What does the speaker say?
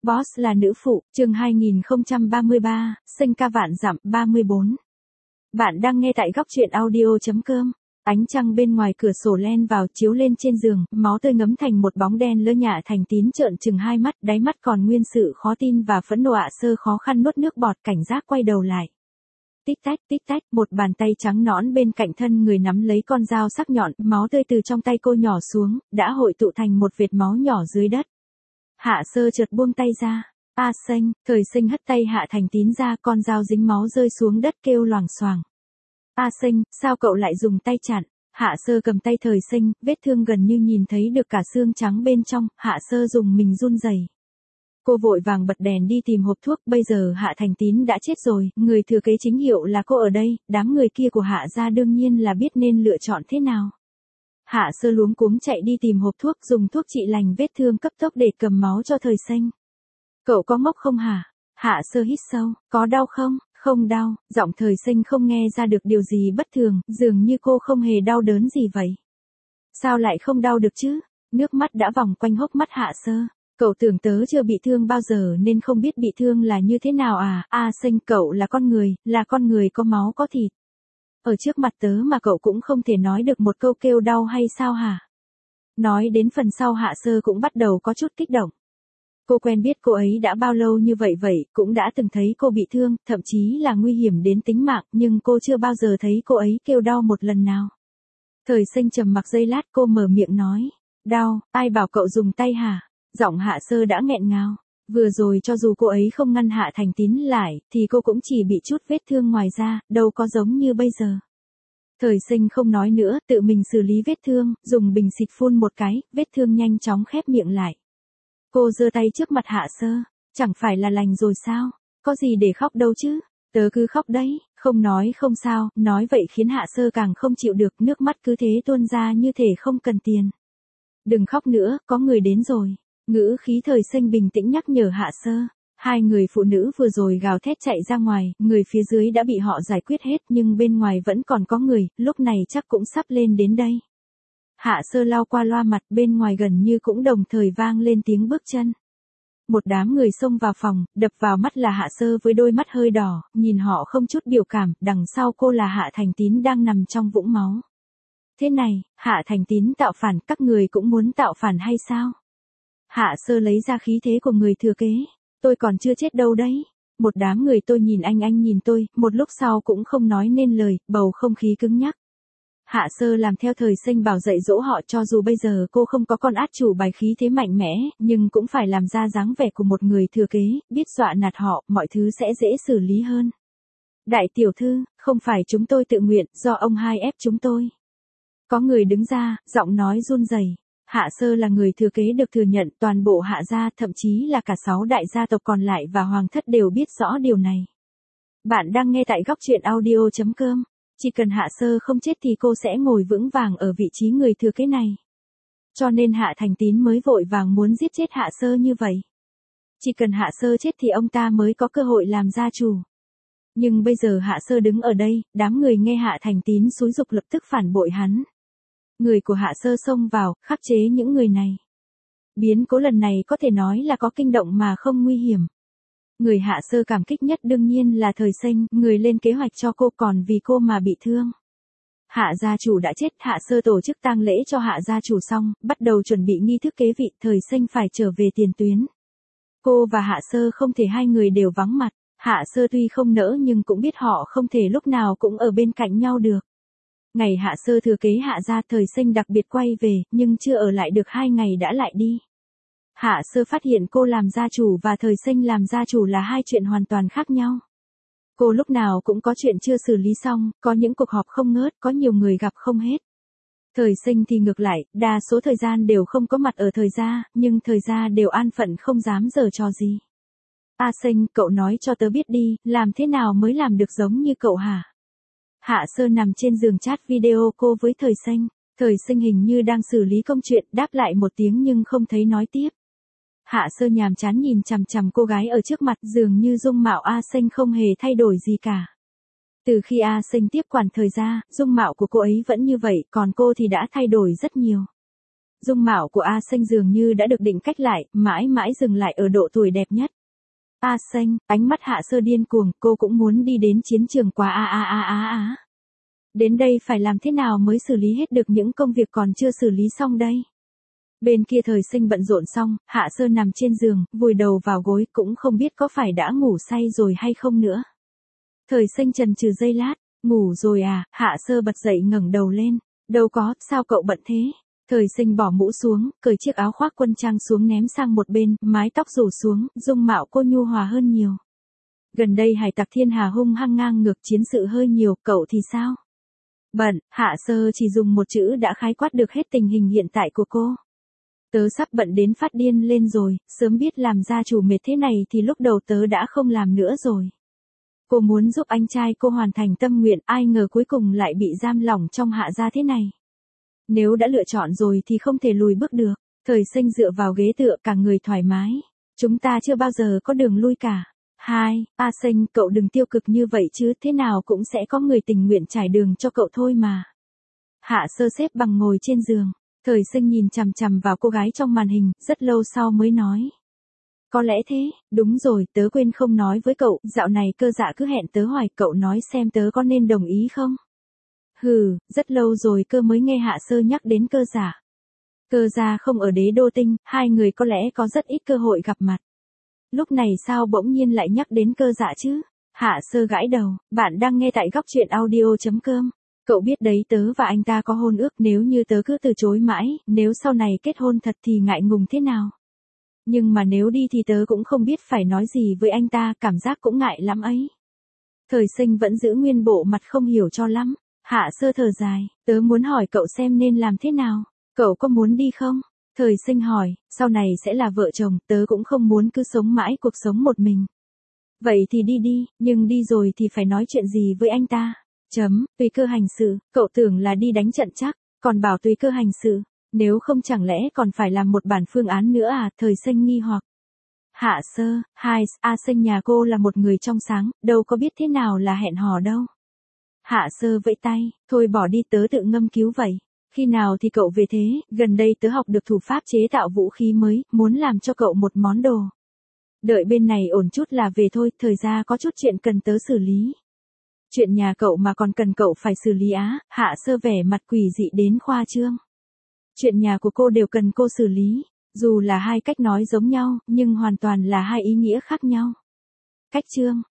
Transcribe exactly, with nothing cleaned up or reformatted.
Boss là nữ phụ, chương hai nghìn không trăm ba mươi ba, sinh ca vạn dặm, ba mươi bốn. Bạn đang nghe tại góc truyện audio.com. Ánh trăng bên ngoài cửa sổ len vào chiếu lên trên giường, máu tươi ngấm thành một bóng đen lơ nhả. Thành Tín trợn trừng hai mắt, đáy mắt còn nguyên sự khó tin và phẫn nộ. Ạ Sơ khó khăn nuốt nước bọt, cảnh giác quay đầu lại. Tích tách, tích tách, một bàn tay trắng nõn bên cạnh thân người nắm lấy con dao sắc nhọn, máu tươi từ trong tay cô nhỏ xuống, đã hội tụ thành một vệt máu nhỏ dưới đất. Hạ Sơ chợt buông tay ra. A Sinh, Thời Sinh hất tay Hạ Thành Tín ra, con dao dính máu rơi xuống đất kêu loảng xoảng. A Sinh, sao cậu lại dùng tay chặn? Hạ Sơ cầm tay Thời Sinh, vết thương gần như nhìn thấy được cả xương trắng bên trong. Hạ Sơ dùng mình run rẩy. Cô vội vàng bật đèn đi tìm hộp thuốc. Bây giờ Hạ Thành Tín đã chết rồi, người thừa kế chính hiệu là cô ở đây, đám người kia của Hạ gia đương nhiên là biết nên lựa chọn thế nào. Hạ Sơ luống cuống chạy đi tìm hộp thuốc, dùng thuốc trị lành vết thương cấp tốc để cầm máu cho Thời Sinh. Cậu có ngốc không hả? Hạ Sơ hít sâu, có đau không? Không đau. Giọng Thời Sinh không nghe ra được điều gì bất thường, dường như cô không hề đau đớn gì vậy. Sao lại không đau được chứ? Nước mắt đã vòng quanh hốc mắt Hạ Sơ. Cậu tưởng tớ chưa bị thương bao giờ nên không biết bị thương là như thế nào à? A Sinh, cậu là con người, là con người có máu có thịt. Ở trước mặt tớ mà cậu cũng không thể nói được một câu kêu đau hay sao hả? Nói đến phần sau Hạ Sơ cũng bắt đầu có chút kích động. Cô quen biết cô ấy đã bao lâu như vậy vậy, cũng đã từng thấy cô bị thương, thậm chí là nguy hiểm đến tính mạng, nhưng cô chưa bao giờ thấy cô ấy kêu đau một lần nào. Thời Sinh trầm mặc giây lát, cô mở miệng nói. Đau, ai bảo cậu dùng tay hả? Giọng Hạ Sơ đã nghẹn ngào. Vừa rồi cho dù cô ấy không ngăn Hạ Thành Tín lại, thì cô cũng chỉ bị chút vết thương ngoài ra, đâu có giống như bây giờ. Thời Sinh không nói nữa, tự mình xử lý vết thương, dùng bình xịt phun một cái, vết thương nhanh chóng khép miệng lại. Cô giơ tay trước mặt Hạ Sơ. Chẳng phải là lành rồi sao? Có gì để khóc đâu chứ? Tớ cứ khóc đấy, không nói không sao, nói vậy khiến Hạ Sơ càng không chịu được, nước mắt cứ thế tuôn ra như thể không cần tiền. Đừng khóc nữa, có người đến rồi. Ngữ khí Thời Sinh bình tĩnh nhắc nhở Hạ Sơ. Hai người phụ nữ vừa rồi gào thét chạy ra ngoài, người phía dưới đã bị họ giải quyết hết nhưng bên ngoài vẫn còn có người, lúc này chắc cũng sắp lên đến đây. Hạ Sơ lau qua loa mặt, bên ngoài gần như cũng đồng thời vang lên tiếng bước chân. Một đám người xông vào phòng, đập vào mắt là Hạ Sơ với đôi mắt hơi đỏ, nhìn họ không chút biểu cảm, đằng sau cô là Hạ Thành Tín đang nằm trong vũng máu. Thế này, Hạ Thành Tín tạo phản, các người cũng muốn tạo phản hay sao? Hạ Sơ lấy ra khí thế của người thừa kế. Tôi còn chưa chết đâu đấy. Một đám người tôi nhìn anh anh nhìn tôi, một lúc sau cũng không nói nên lời, bầu không khí cứng nhắc. Hạ Sơ làm theo Thời Sinh bảo dạy dỗ họ, cho dù bây giờ cô không có con át chủ bài khí thế mạnh mẽ, nhưng cũng phải làm ra dáng vẻ của một người thừa kế, biết dọa nạt họ, mọi thứ sẽ dễ xử lý hơn. Đại tiểu thư, không phải chúng tôi tự nguyện, do ông hai ép chúng tôi. Có người đứng ra, giọng nói run rẩy. Hạ Sơ là người thừa kế được thừa nhận, toàn bộ Hạ gia, thậm chí là cả sáu đại gia tộc còn lại và hoàng thất đều biết rõ điều này. Bạn đang nghe tại góc truyện audio.com. Chỉ cần Hạ Sơ không chết thì cô sẽ ngồi vững vàng ở vị trí người thừa kế này. Cho nên Hạ Thành Tín mới vội vàng muốn giết chết Hạ Sơ như vậy. Chỉ cần Hạ Sơ chết thì ông ta mới có cơ hội làm gia chủ. Nhưng bây giờ Hạ Sơ đứng ở đây, đám người nghe Hạ Thành Tín xúi giục lập tức phản bội hắn. Người của Hạ Sơ xông vào, khắc chế những người này. Biến cố lần này có thể nói là có kinh động mà không nguy hiểm. Người Hạ Sơ cảm kích nhất đương nhiên là Thời Sinh, người lên kế hoạch cho cô còn vì cô mà bị thương. Hạ gia chủ đã chết, Hạ Sơ tổ chức tang lễ cho Hạ gia chủ xong, bắt đầu chuẩn bị nghi thức kế vị, Thời Sinh phải trở về tiền tuyến. Cô và Hạ Sơ không thể hai người đều vắng mặt, Hạ Sơ tuy không nỡ nhưng cũng biết họ không thể lúc nào cũng ở bên cạnh nhau được. Ngày Hạ Sơ thừa kế Hạ gia, Thời Sinh đặc biệt quay về, nhưng chưa ở lại được hai ngày đã lại đi. Hạ Sơ phát hiện cô làm gia chủ và Thời Sinh làm gia chủ là hai chuyện hoàn toàn khác nhau. Cô lúc nào cũng có chuyện chưa xử lý xong, có những cuộc họp không ngớt, có nhiều người gặp không hết. Thời Sinh thì ngược lại, đa số thời gian đều không có mặt ở Thời gia, nhưng Thời gia đều an phận không dám giở trò gì. A Sinh, cậu nói cho tớ biết đi, làm thế nào mới làm được giống như cậu hả? Hạ Sơ nằm trên giường chat video cô với Thời Sinh. Thời Sinh hình như đang xử lý công chuyện, đáp lại một tiếng nhưng không thấy nói tiếp. Hạ Sơ nhàm chán nhìn chằm chằm cô gái ở trước mặt, dường như dung mạo A Sinh không hề thay đổi gì cả. Từ khi A Sinh tiếp quản Thời gia, dung mạo của cô ấy vẫn như vậy, còn cô thì đã thay đổi rất nhiều. Dung mạo của A Xanh dường như đã được định cách lại, mãi mãi dừng lại ở độ tuổi đẹp nhất. A Xanh, ánh mắt Hạ Sơ điên cuồng, cô cũng muốn đi đến chiến trường quá a a a a a. Đến đây phải làm thế nào mới xử lý hết được những công việc còn chưa xử lý xong đây? Bên kia Thời Sinh bận rộn xong, Hạ Sơ nằm trên giường, vùi đầu vào gối, cũng không biết có phải đã ngủ say rồi hay không nữa. Thời Sinh chần chừ giây lát, ngủ rồi à? Hạ Sơ bật dậy ngẩng đầu lên, đâu có, sao cậu bận thế? Thời Sinh bỏ mũ xuống, cởi chiếc áo khoác quân trang xuống ném sang một bên, mái tóc rủ xuống, dung mạo cô nhu hòa hơn nhiều. Gần đây hải tặc thiên hà hung hăng ngang ngược, chiến sự hơi nhiều, cậu thì sao? Bận. Hạ Sơ chỉ dùng một chữ đã khái quát được hết tình hình hiện tại của cô. Tớ sắp bận đến phát điên lên rồi, sớm biết làm gia chủ mệt thế này thì lúc đầu tớ đã không làm nữa rồi. Cô muốn giúp anh trai cô hoàn thành tâm nguyện, ai ngờ cuối cùng lại bị giam lỏng trong Hạ gia thế này. Nếu đã lựa chọn rồi thì không thể lùi bước được. Thời Sinh dựa vào ghế tựa, cả người thoải mái. Chúng ta chưa bao giờ có đường lui cả. Hai, A Xanh, cậu đừng tiêu cực như vậy chứ, thế nào cũng sẽ có người tình nguyện trải đường cho cậu thôi mà. Hạ Sơ xếp bằng ngồi trên giường. Thời Sinh nhìn chằm chằm vào cô gái trong màn hình, rất lâu sau mới nói. Có lẽ thế, đúng rồi, tớ quên không nói với cậu, dạo này Cơ Dạ cứ hẹn tớ hoài, cậu nói xem tớ có nên đồng ý không? Hừ, rất lâu rồi Cơ mới nghe Hạ Sơ nhắc đến Cơ Dạ. Cơ Gia không ở Đế Đô Tinh, hai người có lẽ có rất ít cơ hội gặp mặt. Lúc này sao bỗng nhiên lại nhắc đến Cơ Dạ chứ? Hạ Sơ gãi đầu, bạn đang nghe tại góc truyện audio.com. Cậu biết đấy, tớ và anh ta có hôn ước, nếu như tớ cứ từ chối mãi, nếu sau này kết hôn thật thì ngại ngùng thế nào? Nhưng mà nếu đi thì tớ cũng không biết phải nói gì với anh ta, cảm giác cũng ngại lắm ấy. Thời Sinh vẫn giữ nguyên bộ mặt không hiểu cho lắm. Hạ Sơ thở dài, tớ muốn hỏi cậu xem nên làm thế nào? Cậu có muốn đi không? Thời Sinh hỏi, sau này sẽ là vợ chồng, tớ cũng không muốn cứ sống mãi cuộc sống một mình. Vậy thì đi đi, nhưng đi rồi thì phải nói chuyện gì với anh ta? Chấm, tùy cơ hành sự, cậu tưởng là đi đánh trận chắc, còn bảo tùy cơ hành sự, nếu không chẳng lẽ còn phải làm một bản phương án nữa à? Thời Sinh nghi hoặc. Hạ Sơ, hai, A Xanh nhà cô là một người trong sáng, đâu có biết thế nào là hẹn hò đâu. Hạ Sơ vẫy tay, thôi bỏ đi, tớ tự ngâm cứu vậy. Khi nào thì cậu về thế? Gần đây tớ học được thủ pháp chế tạo vũ khí mới, muốn làm cho cậu một món đồ. Đợi bên này ổn chút là về thôi, thời ra có chút chuyện cần tớ xử lý. Chuyện nhà cậu mà còn cần cậu phải xử lý á? Hạ Sơ vẻ mặt quỷ dị đến khoa trương. Chuyện nhà của cô đều cần cô xử lý, dù là hai cách nói giống nhau, nhưng hoàn toàn là hai ý nghĩa khác nhau. Cách chương.